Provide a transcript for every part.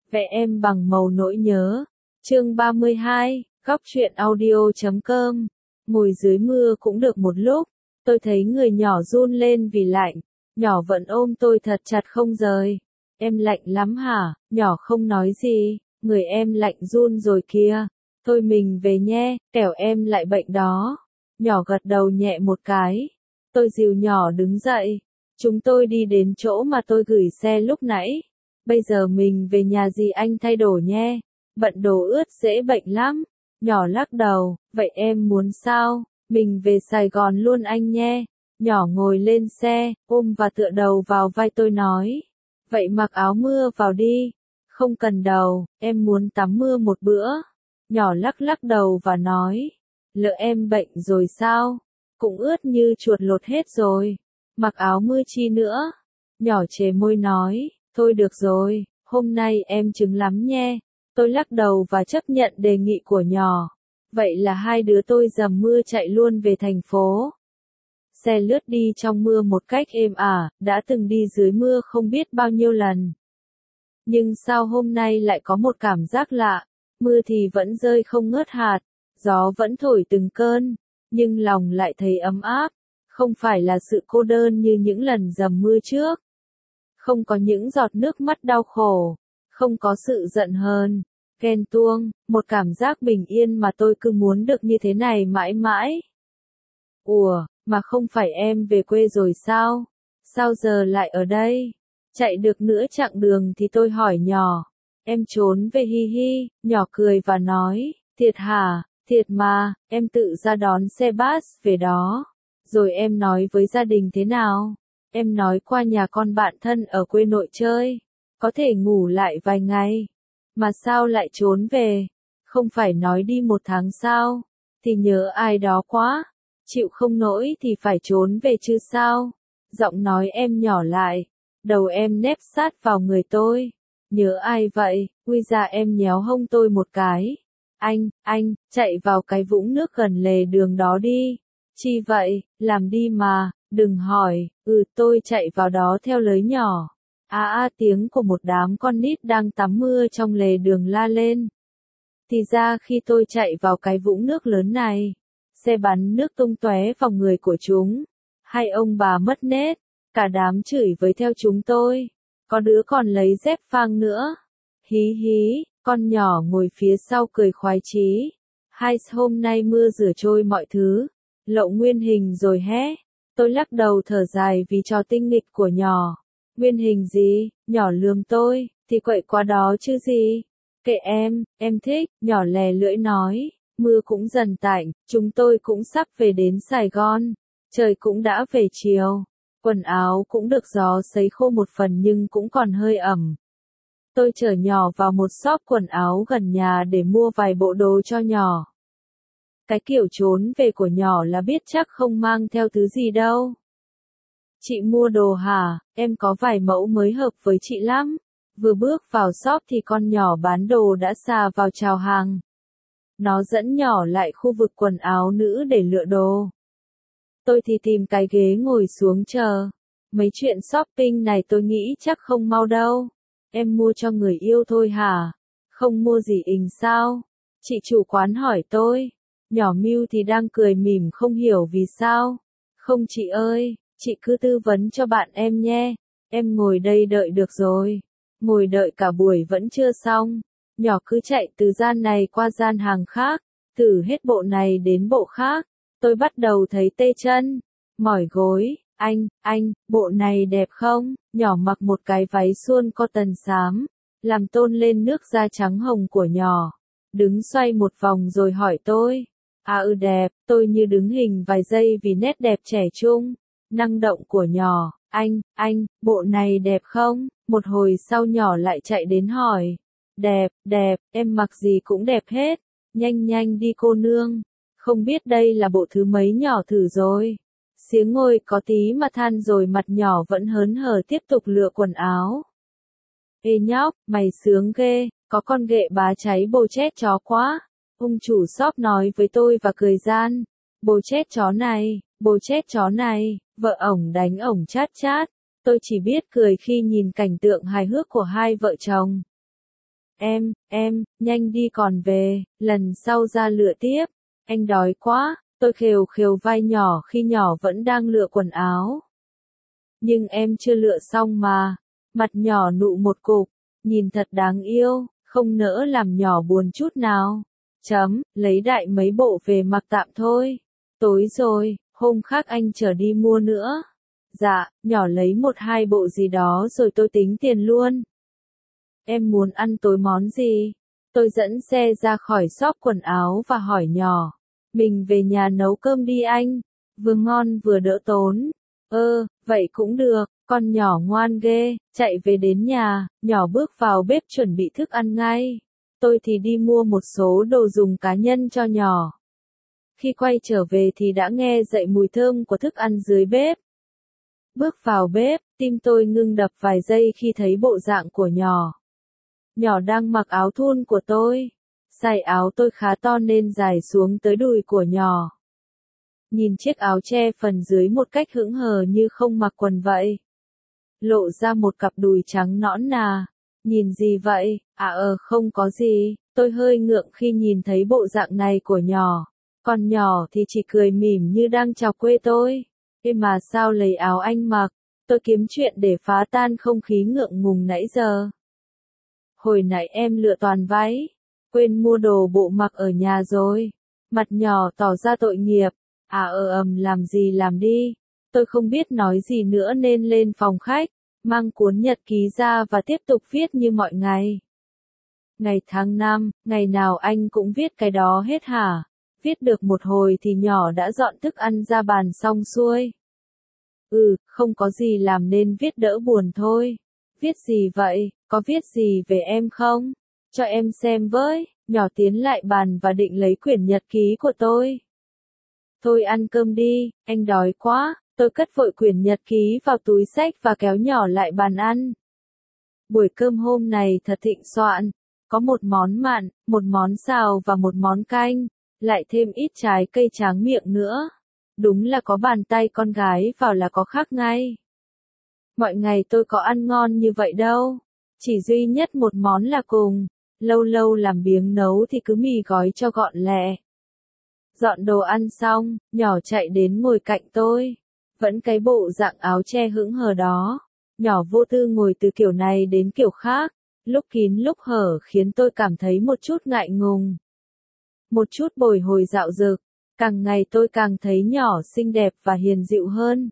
Vẽ em bằng màu nỗi nhớ. Chương 32, góc truyện audio.com. Ngồi dưới mưa cũng được một lúc, tôi thấy người nhỏ run lên vì lạnh. Nhỏ vẫn ôm tôi thật chặt không rời. Em lạnh lắm hả? Nhỏ không nói gì. Người em lạnh run rồi kìa. Thôi mình về nhé, kẻo em lại bệnh đó. Nhỏ gật đầu nhẹ một cái. Tôi dìu nhỏ đứng dậy. Chúng tôi đi đến chỗ mà tôi gửi xe lúc nãy. Bây giờ mình về nhà dì anh thay đồ nhé. Bận đồ ướt dễ bệnh lắm. Nhỏ lắc đầu, vậy em muốn sao? Mình về Sài Gòn luôn anh nhé. Nhỏ ngồi lên xe, ôm và tựa đầu vào vai tôi nói. Vậy mặc áo mưa vào đi. Không cần đâu, em muốn tắm mưa một bữa. Nhỏ lắc lắc đầu và nói. Lỡ em bệnh rồi sao? Cũng ướt như chuột lột hết rồi. Mặc áo mưa chi nữa? Nhỏ chề môi nói. Thôi được rồi, hôm nay em chứng lắm nhé. Tôi lắc đầu và chấp nhận đề nghị của nhỏ. Vậy là hai đứa tôi dầm mưa chạy luôn về thành phố. Xe lướt đi trong mưa một cách êm ả, đã từng đi dưới mưa không biết bao nhiêu lần. Nhưng sao hôm nay lại có một cảm giác lạ, mưa thì vẫn rơi không ngớt hạt, gió vẫn thổi từng cơn, nhưng lòng lại thấy ấm áp, không phải là sự cô đơn như những lần dầm mưa trước. Không có những giọt nước mắt đau khổ, không có sự giận hờn, ghen tuông, một cảm giác bình yên mà tôi cứ muốn được như thế này mãi mãi. Ủa, mà không phải em về quê rồi sao? Sao giờ lại ở đây? Chạy được nửa chặng đường thì tôi hỏi nhỏ. Em trốn về hi hi, nhỏ cười và nói, thiệt hả, thiệt mà, em tự ra đón xe bus về đó. Rồi em nói với gia đình thế nào? Em nói qua nhà con bạn thân ở quê nội chơi, có thể ngủ lại vài ngày. Mà sao lại trốn về? Không phải nói đi 1 tháng sao? Thì nhớ ai đó quá. Chịu không nổi thì phải trốn về chứ sao? Giọng nói em nhỏ lại. Đầu em nép sát vào người tôi. Nhớ ai vậy? Ui ra em nhéo hông tôi một cái. Anh, chạy vào cái vũng nước gần lề đường đó đi. Chi vậy? Làm đi mà, đừng hỏi. Tôi chạy vào đó theo lối nhỏ. Tiếng của một đám con nít đang tắm mưa trong lề đường la lên. Thì ra khi tôi chạy vào cái vũng nước lớn này, xe bắn nước tung tóe vào người của chúng. Hai ông bà mất nết, cả đám chửi với theo chúng tôi. Có đứa còn lấy dép phang nữa. Hí hí, con nhỏ ngồi phía sau cười khoái chí. Hôm nay mưa rửa trôi mọi thứ. Lộ nguyên hình rồi hé. Tôi lắc đầu thở dài vì trò tinh nghịch của nhỏ. Nguyên hình gì? Nhỏ lườm tôi, thì quậy qua đó chứ gì. Kệ em thích, nhỏ lè lưỡi nói. Mưa cũng dần tạnh, chúng tôi cũng sắp về đến Sài Gòn. Trời cũng đã về chiều. Quần áo cũng được gió sấy khô một phần nhưng cũng còn hơi ẩm. Tôi chở nhỏ vào một shop quần áo gần nhà để mua vài bộ đồ cho nhỏ. Cái kiểu trốn về của nhỏ là biết chắc không mang theo thứ gì đâu. Chị mua đồ hả? Em có vài mẫu mới hợp với chị lắm. Vừa bước vào shop thì con nhỏ bán đồ đã xà vào chào hàng. Nó dẫn nhỏ lại khu vực quần áo nữ để lựa đồ. Tôi thì tìm cái ghế ngồi xuống chờ. Mấy chuyện shopping này tôi nghĩ chắc không mau đâu. Em mua cho người yêu thôi hả? Không mua gì sao? Chị chủ quán hỏi tôi. Nhỏ Miu thì đang cười mỉm không hiểu vì sao. Không chị ơi, chị cứ tư vấn cho bạn em nhé. Em ngồi đây đợi được rồi. Ngồi đợi cả buổi vẫn chưa xong. Nhỏ cứ chạy từ gian này qua gian hàng khác. Thử hết bộ này đến bộ khác. Tôi bắt đầu thấy tê chân, mỏi gối. Anh, bộ này đẹp không? Nhỏ mặc một cái váy suôn cotton xám, làm tôn lên nước da trắng hồng của nhỏ. Đứng xoay một vòng rồi hỏi tôi. Đẹp, tôi như đứng hình vài giây vì nét đẹp trẻ trung, năng động của nhỏ. Anh, bộ này đẹp không? Một hồi sau nhỏ lại chạy đến hỏi. Đẹp, em mặc gì cũng đẹp hết. Nhanh đi cô nương. Không biết đây là bộ thứ mấy nhỏ thử rồi. Xiếng ngồi có tí mà than rồi mặt nhỏ vẫn hớn hở tiếp tục lựa quần áo. Ê nhóc, mày sướng ghê, có con ghệ bá cháy bồ chết chó quá. Ông chủ shop nói với tôi và cười gian. Bồ chết chó này, vợ ổng đánh ổng chát chát. Tôi chỉ biết cười khi nhìn cảnh tượng hài hước của hai vợ chồng. Nhanh đi còn về, lần sau ra lựa tiếp. Anh đói quá, tôi khều khều vai nhỏ khi nhỏ vẫn đang lựa quần áo. Nhưng em chưa lựa xong mà. Mặt nhỏ nụ một cục, nhìn thật đáng yêu, không nỡ làm nhỏ buồn chút nào. Lấy đại mấy bộ về mặc tạm thôi. Tối rồi, hôm khác anh chở đi mua nữa. Dạ, nhỏ lấy 1-2 bộ gì đó rồi tôi tính tiền luôn. Em muốn ăn tối món gì? Tôi dẫn xe ra khỏi shop quần áo và hỏi nhỏ. Mình về nhà nấu cơm đi anh. Vừa ngon vừa đỡ tốn. Vậy cũng được, con nhỏ ngoan ghê, chạy về đến nhà, nhỏ bước vào bếp chuẩn bị thức ăn ngay. Tôi thì đi mua một số đồ dùng cá nhân cho nhỏ. Khi quay trở về thì đã nghe dậy mùi thơm của thức ăn dưới bếp. Bước vào bếp, tim tôi ngưng đập vài giây khi thấy bộ dạng của nhỏ. Nhỏ đang mặc áo thun của tôi. Size áo tôi khá to nên dài xuống tới đùi của nhỏ. Nhìn chiếc áo che phần dưới một cách hững hờ như không mặc quần vậy. Lộ ra một cặp đùi trắng nõn nà. Nhìn gì vậy? Không có gì. Tôi hơi ngượng khi nhìn thấy bộ dạng này của nhỏ. Còn nhỏ thì chỉ cười mỉm như đang chào quê tôi. Ê mà sao lấy áo anh mặc? Tôi kiếm chuyện để phá tan không khí ngượng ngùng nãy giờ. Hồi nãy em lựa toàn váy. Quên mua đồ bộ mặc ở nhà rồi. Mặt nhỏ tỏ ra tội nghiệp. Làm gì làm đi. Tôi không biết nói gì nữa nên lên phòng khách, mang cuốn nhật ký ra và tiếp tục viết như mọi ngày. Ngày tháng năm, ngày nào anh cũng viết cái đó hết hả? Viết được một hồi thì nhỏ đã dọn thức ăn ra bàn xong xuôi. Không có gì làm nên viết đỡ buồn thôi. Viết gì vậy, có viết gì về em không? Cho em xem với, nhỏ tiến lại bàn và định lấy quyển nhật ký của tôi. Thôi ăn cơm đi, anh đói quá, tôi cất vội quyển nhật ký vào túi xách và kéo nhỏ lại bàn ăn. Buổi cơm hôm này thật thịnh soạn, có một món mặn, một món xào và một món canh, lại thêm ít trái cây tráng miệng nữa. Đúng là có bàn tay con gái vào là có khác ngay. Mọi ngày tôi có ăn ngon như vậy đâu, chỉ duy nhất một món là cùng, lâu lâu làm biếng nấu thì cứ mì gói cho gọn lẹ. Dọn đồ ăn xong, nhỏ chạy đến ngồi cạnh tôi. Vẫn cái bộ dạng áo che hững hờ đó. Nhỏ vô tư ngồi từ kiểu này đến kiểu khác, lúc kín lúc hở khiến tôi cảm thấy một chút ngại ngùng. Một chút bồi hồi dạo dực, càng ngày tôi càng thấy nhỏ xinh đẹp và hiền dịu hơn.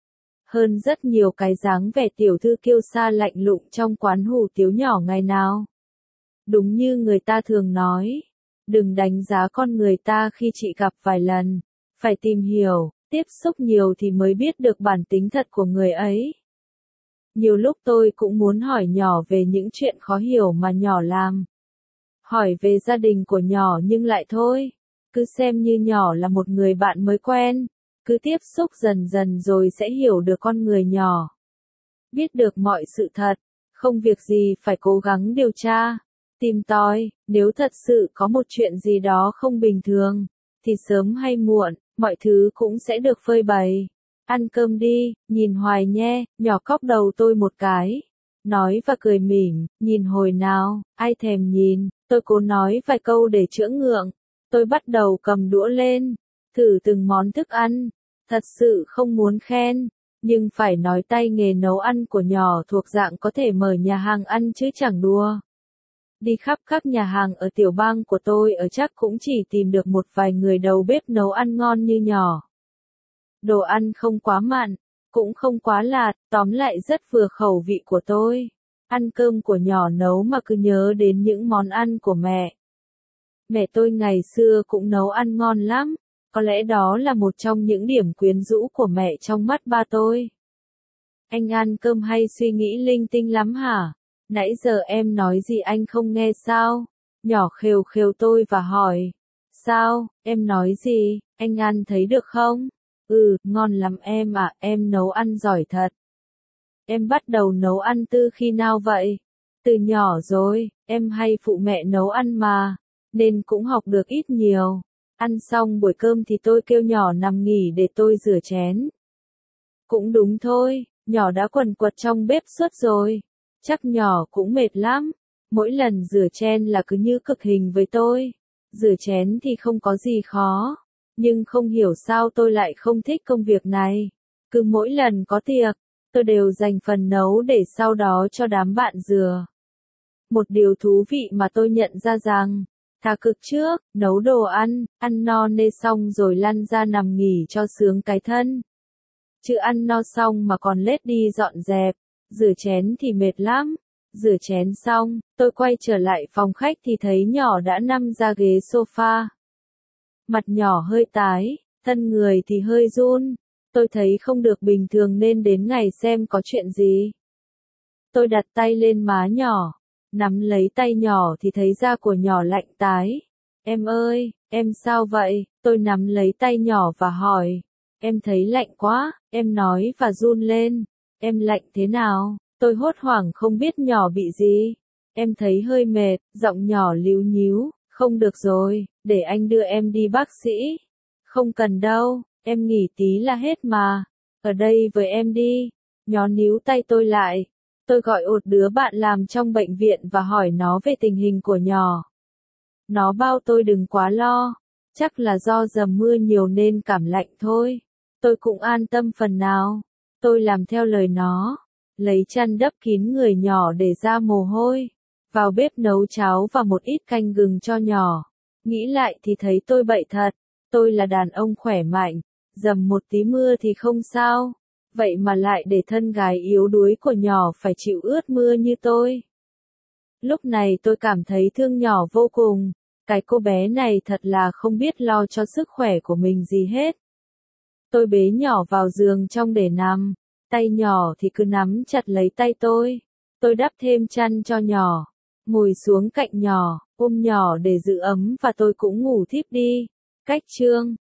Hơn rất nhiều cái dáng vẻ tiểu thư kiêu sa lạnh lùng trong quán hủ tiếu nhỏ ngày nào. Đúng như người ta thường nói. Đừng đánh giá con người ta khi chỉ gặp vài lần, phải tìm hiểu, tiếp xúc nhiều thì mới biết được bản tính thật của người ấy. Nhiều lúc tôi cũng muốn hỏi nhỏ về những chuyện khó hiểu mà nhỏ làm. Hỏi về gia đình của nhỏ nhưng lại thôi, cứ xem như nhỏ là một người bạn mới quen, cứ tiếp xúc dần dần rồi sẽ hiểu được con người nhỏ. Biết được mọi sự thật, không việc gì phải cố gắng điều tra. Tìm tòi, nếu thật sự có một chuyện gì đó không bình thường, thì sớm hay muộn, mọi thứ cũng sẽ được phơi bày. Ăn cơm đi, nhìn hoài nhé, nhỏ cóc đầu tôi một cái. Nói và cười mỉm, nhìn hồi nào, ai thèm nhìn, tôi cố nói vài câu để chữa ngượng. Tôi bắt đầu cầm đũa lên, thử từng món thức ăn, thật sự không muốn khen, nhưng phải nói tay nghề nấu ăn của nhỏ thuộc dạng có thể mở nhà hàng ăn chứ chẳng đùa. Đi khắp các nhà hàng ở tiểu bang của tôi ở chắc cũng chỉ tìm được một vài người đầu bếp nấu ăn ngon như nhỏ. Đồ ăn không quá mặn, cũng không quá lạt, tóm lại rất vừa khẩu vị của tôi. Ăn cơm của nhỏ nấu mà cứ nhớ đến những món ăn của mẹ. Mẹ tôi ngày xưa cũng nấu ăn ngon lắm, có lẽ đó là một trong những điểm quyến rũ của mẹ trong mắt ba tôi. Anh ăn cơm hay suy nghĩ linh tinh lắm hả? Nãy giờ em nói gì anh không nghe sao? Nhỏ khều khều tôi và hỏi. Sao, em nói gì, anh ăn thấy được không? Ngon lắm em ạ, em nấu ăn giỏi thật. Em bắt đầu nấu ăn từ khi nào vậy? Từ nhỏ rồi, em hay phụ mẹ nấu ăn mà, nên cũng học được ít nhiều. Ăn xong buổi cơm thì tôi kêu nhỏ nằm nghỉ để tôi rửa chén. Cũng đúng thôi, nhỏ đã quần quật trong bếp suốt rồi. Chắc nhỏ cũng mệt lắm. Mỗi lần rửa chén là cứ như cực hình với tôi. Rửa chén thì không có gì khó, nhưng không hiểu sao tôi lại không thích công việc này. Cứ mỗi lần có tiệc, tôi đều dành phần nấu để sau đó cho đám bạn rửa. Một điều thú vị mà tôi nhận ra rằng, thà cực trước, nấu đồ ăn no nê xong rồi lăn ra nằm nghỉ cho sướng cái thân. Chứ ăn no xong mà còn lết đi dọn dẹp, rửa chén thì mệt lắm. Rửa chén xong, tôi quay trở lại phòng khách thì thấy nhỏ đã nằm ra ghế sofa. Mặt nhỏ hơi tái, thân người thì hơi run. Tôi thấy không được bình thường nên đến ngày xem có chuyện gì. Tôi đặt tay lên má nhỏ, nắm lấy tay nhỏ thì thấy da của nhỏ lạnh tái. Em ơi, em sao vậy? Tôi nắm lấy tay nhỏ và hỏi. Em thấy lạnh quá, em nói và run lên. Em lạnh thế nào? Tôi hốt hoảng không biết nhỏ bị gì. Em thấy hơi mệt, giọng nhỏ líu nhíu. Không được rồi, để anh đưa em đi bác sĩ. Không cần đâu, em nghỉ tí là hết mà. Ở đây với em đi. Nhỏ níu tay tôi lại. Tôi gọi một đứa bạn làm trong bệnh viện và hỏi nó về tình hình của nhỏ. Nó bảo tôi đừng quá lo, chắc là do dầm mưa nhiều nên cảm lạnh thôi. Tôi cũng an tâm phần nào. Tôi làm theo lời nó, lấy chăn đắp kín người nhỏ để ra mồ hôi, vào bếp nấu cháo và một ít canh gừng cho nhỏ. Nghĩ lại thì thấy tôi bậy thật, tôi là đàn ông khỏe mạnh, dầm một tí mưa thì không sao. Vậy mà lại để thân gái yếu đuối của nhỏ phải chịu ướt mưa như tôi. Lúc này tôi cảm thấy thương nhỏ vô cùng. Cái cô bé này thật là không biết lo cho sức khỏe của mình gì hết. Tôi bế nhỏ vào giường trong để nằm. Tay nhỏ thì cứ nắm chặt lấy tay tôi. Tôi đắp thêm chăn cho nhỏ. Ngồi xuống cạnh nhỏ, ôm nhỏ để giữ ấm và tôi cũng ngủ thiếp đi. Cách chương